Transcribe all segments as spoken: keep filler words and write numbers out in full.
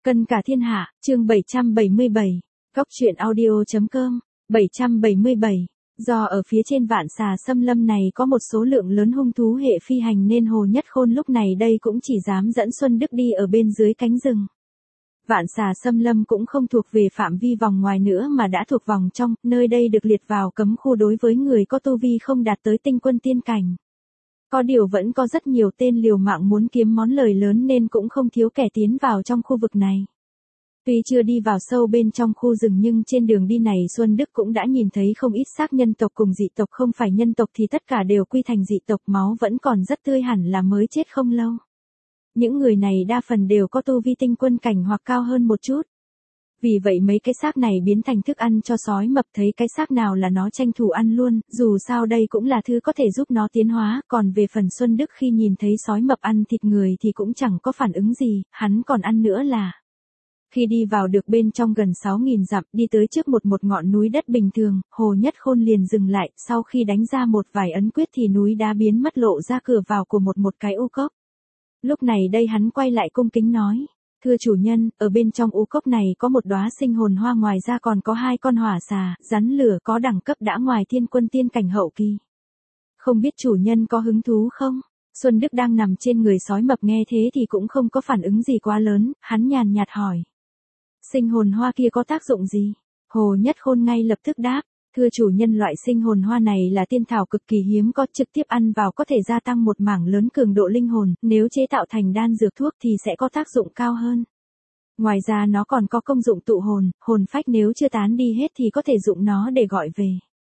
Cân cả thiên hạ, chương bảy trăm bảy mươi bảy, Góc truyện audio.com, bảy trăm bảy mươi bảy. Do ở phía trên vạn xà xâm lâm này có một số lượng lớn hung thú hệ phi hành nên Hồ Nhất Khôn lúc này đây cũng chỉ dám dẫn Xuân Đức đi ở bên dưới cánh rừng. Vạn xà xâm lâm cũng không thuộc về phạm vi vòng ngoài nữa mà đã thuộc vòng trong, nơi đây được liệt vào cấm khu đối với người có tu vi không đạt tới tinh quân tiên cảnh. Có điều vẫn có rất nhiều tên liều mạng muốn kiếm món lời lớn nên cũng không thiếu kẻ tiến vào trong khu vực này. Tuy chưa đi vào sâu bên trong khu rừng nhưng trên đường đi này Xuân Đức cũng đã nhìn thấy không ít xác nhân tộc cùng dị tộc, không phải nhân tộc thì tất cả đều quy thành dị tộc, máu vẫn còn rất tươi hẳn là mới chết không lâu. Những người này đa phần đều có tu vi tinh quân cảnh hoặc cao hơn một chút. Vì vậy mấy cái xác này biến thành thức ăn cho sói mập, thấy cái xác nào là nó tranh thủ ăn luôn, dù sao đây cũng là thứ có thể giúp nó tiến hóa, còn về phần Xuân Đức khi nhìn thấy sói mập ăn thịt người thì cũng chẳng có phản ứng gì, hắn còn ăn nữa là. Khi đi vào được bên trong gần sáu nghìn dặm, đi tới trước một một ngọn núi đất bình thường, Hồ Nhất Khôn liền dừng lại, sau khi đánh ra một vài ấn quyết thì núi đá biến mất lộ ra cửa vào của một một cái u cốc. Lúc này đây hắn quay lại cung kính nói. Thưa chủ nhân, ở bên trong u cốc này có một đóa sinh hồn hoa, ngoài ra còn có hai con hỏa xà, rắn lửa có đẳng cấp đã ngoài thiên quân tiên cảnh hậu kỳ. Không biết chủ nhân có hứng thú không? Xuân Đức đang nằm trên người sói mập nghe thế thì cũng không có phản ứng gì quá lớn, hắn nhàn nhạt hỏi. Sinh hồn hoa kia có tác dụng gì? Hồ Nhất Khôn ngay lập tức đáp. Thưa chủ nhân, loại sinh hồn hoa này là tiên thảo cực kỳ hiếm có, trực tiếp ăn vào có thể gia tăng một mảng lớn cường độ linh hồn, nếu chế tạo thành đan dược thuốc thì sẽ có tác dụng cao hơn. Ngoài ra nó còn có công dụng tụ hồn, hồn phách nếu chưa tán đi hết thì có thể dụng nó để gọi về.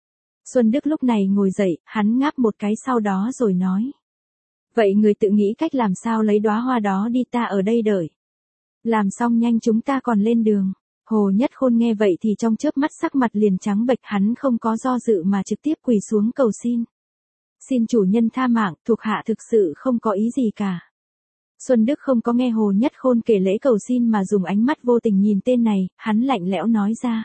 Xuân Đức lúc này ngồi dậy, hắn ngáp một cái sau đó rồi nói. Vậy người tự nghĩ cách làm sao lấy đóa hoa đó đi, ta ở đây đợi. Làm xong nhanh chúng ta còn lên đường. Hồ Nhất Khôn nghe vậy thì trong chớp mắt sắc mặt liền trắng bệch, hắn không có do dự mà trực tiếp quỳ xuống cầu xin. Xin chủ nhân tha mạng, thuộc hạ thực sự không có ý gì cả. Xuân Đức không có nghe Hồ Nhất Khôn kể lễ cầu xin mà dùng ánh mắt vô tình nhìn tên này, hắn lạnh lẽo nói ra.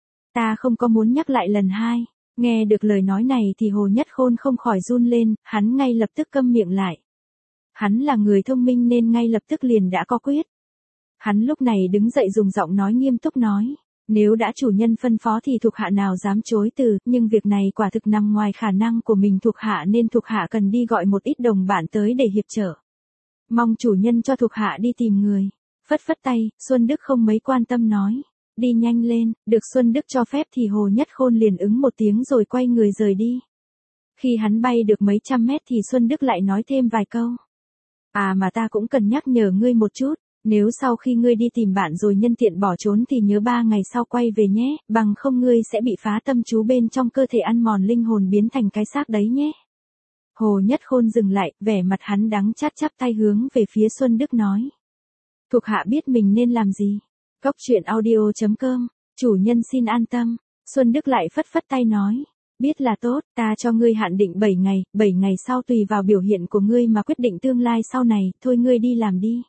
Ta không có muốn nhắc lại lần hai. Nghe được lời nói này thì Hồ Nhất Khôn không khỏi run lên, hắn ngay lập tức câm miệng lại. Hắn là người thông minh nên ngay lập tức liền đã có quyết. Hắn lúc này đứng dậy dùng giọng nói nghiêm túc nói, nếu đã chủ nhân phân phó thì thuộc hạ nào dám chối từ, nhưng việc này quả thực nằm ngoài khả năng của mình thuộc hạ nên thuộc hạ cần đi gọi một ít đồng bạn tới để hiệp trợ. Mong chủ nhân cho thuộc hạ đi tìm người. Phất phất tay, Xuân Đức không mấy quan tâm nói, đi nhanh lên. Được Xuân Đức cho phép thì Hồ Nhất Khôn liền ứng một tiếng rồi quay người rời đi. Khi hắn bay được mấy trăm mét thì Xuân Đức lại nói thêm vài câu. À mà ta cũng cần nhắc nhở ngươi một chút. Nếu sau khi ngươi đi tìm bạn rồi nhân tiện bỏ trốn thì nhớ ba ngày sau quay về nhé, bằng không ngươi sẽ bị phá tâm chú bên trong cơ thể ăn mòn linh hồn biến thành cái xác đấy nhé. Hồ Nhất Khôn dừng lại, vẻ mặt hắn đắng chát chắp tay hướng về phía Xuân Đức nói. Thuộc hạ biết mình nên làm gì. Góc truyện audio.com, chủ nhân xin an tâm. Xuân Đức lại phất phất tay nói. Biết là tốt, ta cho ngươi hạn định bảy ngày, bảy ngày sau tùy vào biểu hiện của ngươi mà quyết định tương lai sau này, thôi ngươi đi làm đi.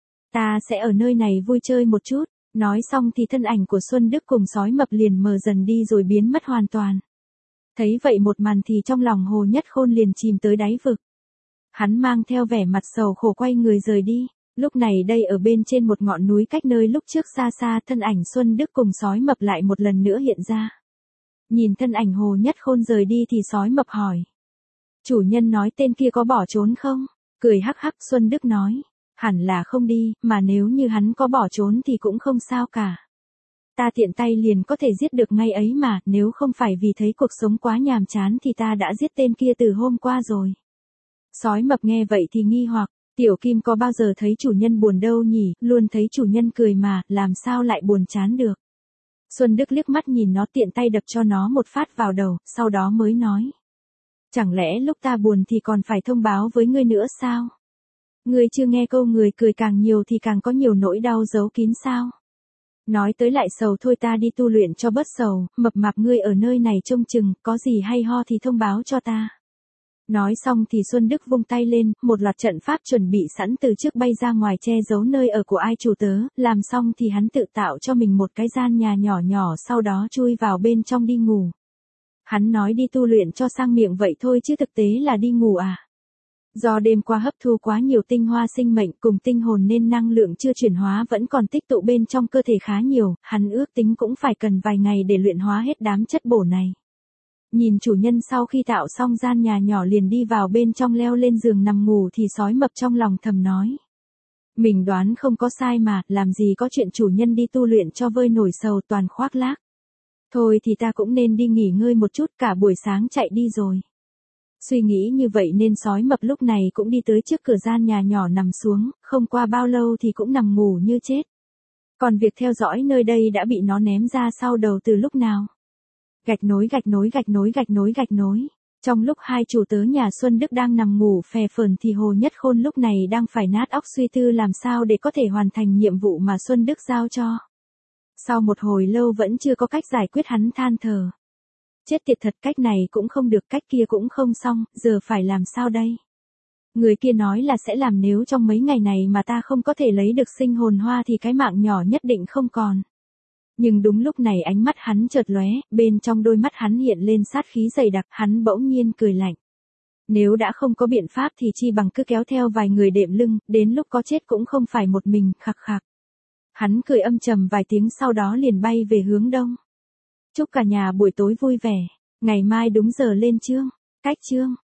Ta sẽ ở nơi này vui chơi một chút. Nói xong thì thân ảnh của Xuân Đức cùng sói mập liền mờ dần đi rồi biến mất hoàn toàn. Thấy vậy một màn thì trong lòng Hồ Nhất Khôn liền chìm tới đáy vực. Hắn mang theo vẻ mặt sầu khổ quay người rời đi. Lúc này đây ở bên trên một ngọn núi cách nơi lúc trước xa xa, thân ảnh Xuân Đức cùng sói mập lại một lần nữa hiện ra. Nhìn thân ảnh Hồ Nhất Khôn rời đi thì sói mập hỏi. Chủ nhân nói tên kia có bỏ trốn không? Cười hắc hắc, Xuân Đức nói. Hẳn là không đi, mà nếu như hắn có bỏ trốn thì cũng không sao cả. Ta tiện tay liền có thể giết được ngay ấy mà, nếu không phải vì thấy cuộc sống quá nhàm chán thì ta đã giết tên kia từ hôm qua rồi. Sói mập nghe vậy thì nghi hoặc, Tiểu Kim có bao giờ thấy chủ nhân buồn đâu nhỉ, luôn thấy chủ nhân cười mà, làm sao lại buồn chán được. Xuân Đức liếc mắt nhìn nó tiện tay đập cho nó một phát vào đầu, sau đó mới nói. Chẳng lẽ lúc ta buồn thì còn phải thông báo với ngươi nữa sao? Ngươi chưa nghe câu người cười càng nhiều thì càng có nhiều nỗi đau giấu kín sao? Nói tới lại sầu, thôi ta đi tu luyện cho bớt sầu, mập mạp ngươi ở nơi này trông chừng, có gì hay ho thì thông báo cho ta. Nói xong thì Xuân Đức vung tay lên, một loạt trận pháp chuẩn bị sẵn từ trước bay ra ngoài che giấu nơi ở của ai chủ tớ, làm xong thì hắn tự tạo cho mình một cái gian nhà nhỏ nhỏ sau đó chui vào bên trong đi ngủ. Hắn nói đi tu luyện cho sang miệng vậy thôi chứ thực tế là đi ngủ à? Do đêm qua hấp thu quá nhiều tinh hoa sinh mệnh cùng tinh hồn nên năng lượng chưa chuyển hóa vẫn còn tích tụ bên trong cơ thể khá nhiều, hắn ước tính cũng phải cần vài ngày để luyện hóa hết đám chất bổ này. Nhìn chủ nhân sau khi tạo xong gian nhà nhỏ liền đi vào bên trong leo lên giường nằm ngủ thì sói mập trong lòng thầm nói. Mình đoán không có sai mà, làm gì có chuyện chủ nhân đi tu luyện cho vơi nổi sầu toàn khoác lác. Thôi thì ta cũng nên đi nghỉ ngơi một chút, cả buổi sáng chạy đi rồi. Suy nghĩ như vậy nên sói mập lúc này cũng đi tới trước cửa gian nhà nhỏ nằm xuống, không qua bao lâu thì cũng nằm ngủ như chết. Còn việc theo dõi nơi đây đã bị nó ném ra sau đầu từ lúc nào. Gạch nối gạch nối gạch nối gạch nối gạch nối. Trong lúc hai chủ tớ nhà Xuân Đức đang nằm ngủ phè phởn thì Hồ Nhất Khôn lúc này đang phải nát óc suy tư làm sao để có thể hoàn thành nhiệm vụ mà Xuân Đức giao cho. Sau một hồi lâu vẫn chưa có cách giải quyết hắn than thở. Chết tiệt thật, cách này cũng không được, cách kia cũng không xong, giờ phải làm sao đây? Người kia nói là sẽ làm, nếu trong mấy ngày này mà ta không có thể lấy được sinh hồn hoa thì cái mạng nhỏ nhất định không còn. Nhưng đúng lúc này ánh mắt hắn chợt lóe, bên trong đôi mắt hắn hiện lên sát khí dày đặc, hắn bỗng nhiên cười lạnh. Nếu đã không có biện pháp thì chi bằng cứ kéo theo vài người đệm lưng, đến lúc có chết cũng không phải một mình, khặc khặc. Hắn cười âm trầm vài tiếng sau đó liền bay về hướng đông. Chúc cả nhà buổi tối vui vẻ, ngày mai đúng giờ lên chương, cách chương.